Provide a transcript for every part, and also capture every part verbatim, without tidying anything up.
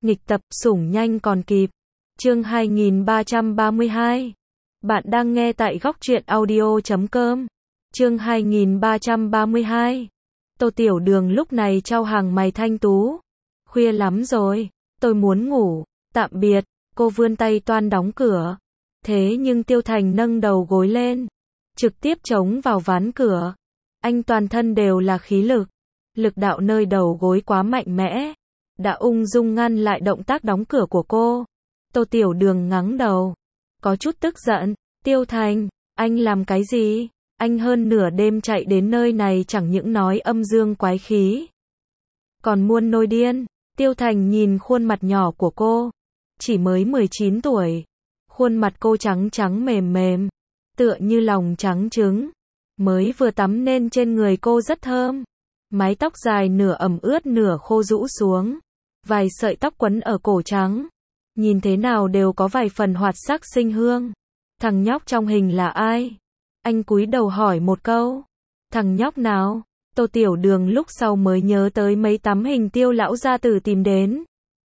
Nghịch tập, sủng nhanh còn kịp. Chương hai nghìn ba trăm ba mươi hai. Bạn đang nghe tại góc truyện audio chấm com. Chương hai nghìn ba trăm ba mươi hai. Tô Tiểu Đường lúc này trao hàng mày thanh tú. Khuya lắm rồi, tôi muốn ngủ, tạm biệt. Cô vươn tay toan đóng cửa. Thế nhưng Tiêu Thành nâng đầu gối lên, trực tiếp chống vào ván cửa. Anh toàn thân đều là khí lực. Lực đạo nơi đầu gối quá mạnh mẽ, đã ung dung ngăn lại động tác đóng cửa của cô. Tô Tiểu Đường ngắng đầu, có chút tức giận. Tiêu Thành, anh làm cái gì? Anh hơn nửa đêm chạy đến nơi này chẳng những nói âm dương quái khí, còn muôn nôi điên. Tiêu Thành nhìn khuôn mặt nhỏ của cô, chỉ mới mười chín tuổi. Khuôn mặt cô trắng trắng mềm mềm, tựa như lòng trắng trứng. Mới vừa tắm nên trên người cô rất thơm. Mái tóc dài nửa ẩm ướt nửa khô rũ xuống, vài sợi tóc quấn ở cổ trắng, nhìn thế nào đều có vài phần hoạt sắc sinh hương. Thằng nhóc trong hình là ai? Anh cúi đầu hỏi một câu. Thằng nhóc nào? Tô Tiểu Đường lúc sau mới nhớ tới mấy tấm hình Tiêu lão gia tử tìm đến.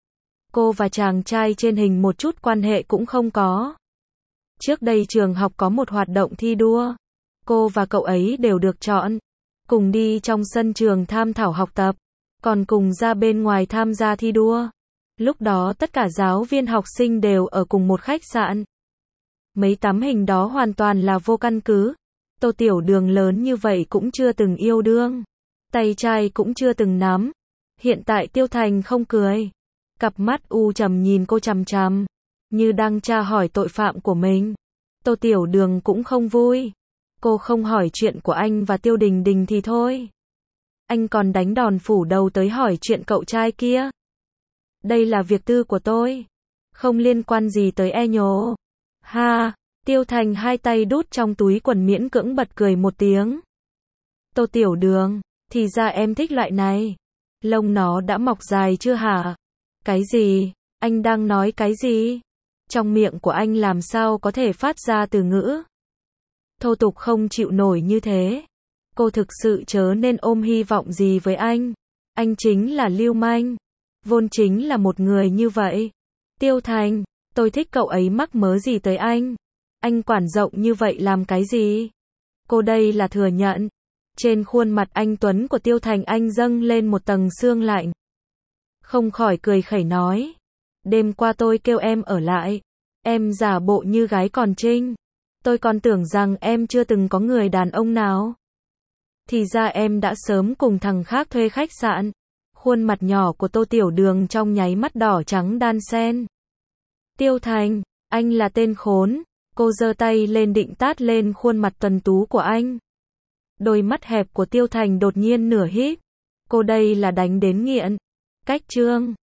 Cô và chàng trai trên hình một chút quan hệ cũng không có. Trước đây trường học có một hoạt động thi đua, cô và cậu ấy đều được chọn, cùng đi trong sân trường tham thảo học tập, còn cùng ra bên ngoài tham gia thi đua. Lúc đó tất cả giáo viên học sinh đều ở cùng một khách sạn. Mấy tấm hình đó hoàn toàn là vô căn cứ. Tô Tiểu Đường lớn như vậy cũng chưa từng yêu đương, tay trai cũng chưa từng nắm. Hiện tại Tiêu Thành không cười, cặp mắt u trầm nhìn cô chằm chằm, như đang tra hỏi tội phạm của mình. Tô Tiểu Đường cũng không vui. Cô không hỏi chuyện của anh và Tiêu Đình Đình thì thôi, anh còn đánh đòn phủ đầu tới hỏi chuyện cậu trai kia. Đây là việc tư của tôi, không liên quan gì tới e nhố. Ha, Tiêu Thành hai tay đút trong túi quần miễn cưỡng bật cười một tiếng. Tô Tiểu Đường, thì ra em thích loại này. Lông nó đã mọc dài chưa hả? Cái gì? Anh đang nói cái gì? Trong miệng của anh làm sao có thể phát ra từ ngữ thô tục không chịu nổi như thế? Cô thực sự chớ nên ôm hy vọng gì với anh. Anh chính là lưu manh, vốn chính là một người như vậy. Tiêu Thành, tôi thích cậu ấy mắc mớ gì tới anh? Anh quản rộng như vậy làm cái gì? Cô đây là thừa nhận. Trên khuôn mặt anh tuấn của Tiêu Thành anh dâng lên một tầng sương lạnh. Không khỏi cười khẩy nói. Đêm qua tôi kêu em ở lại, em giả bộ như gái còn trinh. Tôi còn tưởng rằng em chưa từng có người đàn ông nào. Thì ra em đã sớm cùng thằng khác thuê khách sạn. Khuôn mặt nhỏ của Tô Tiểu Đường trong nháy mắt đỏ trắng đan xen. Tiêu Thành, anh là tên khốn. Cô giơ tay lên định tát lên khuôn mặt tuấn tú của anh. Đôi mắt hẹp của Tiêu Thành đột nhiên nửa híp. Cô đây là đánh đến nghiện. Cách trương.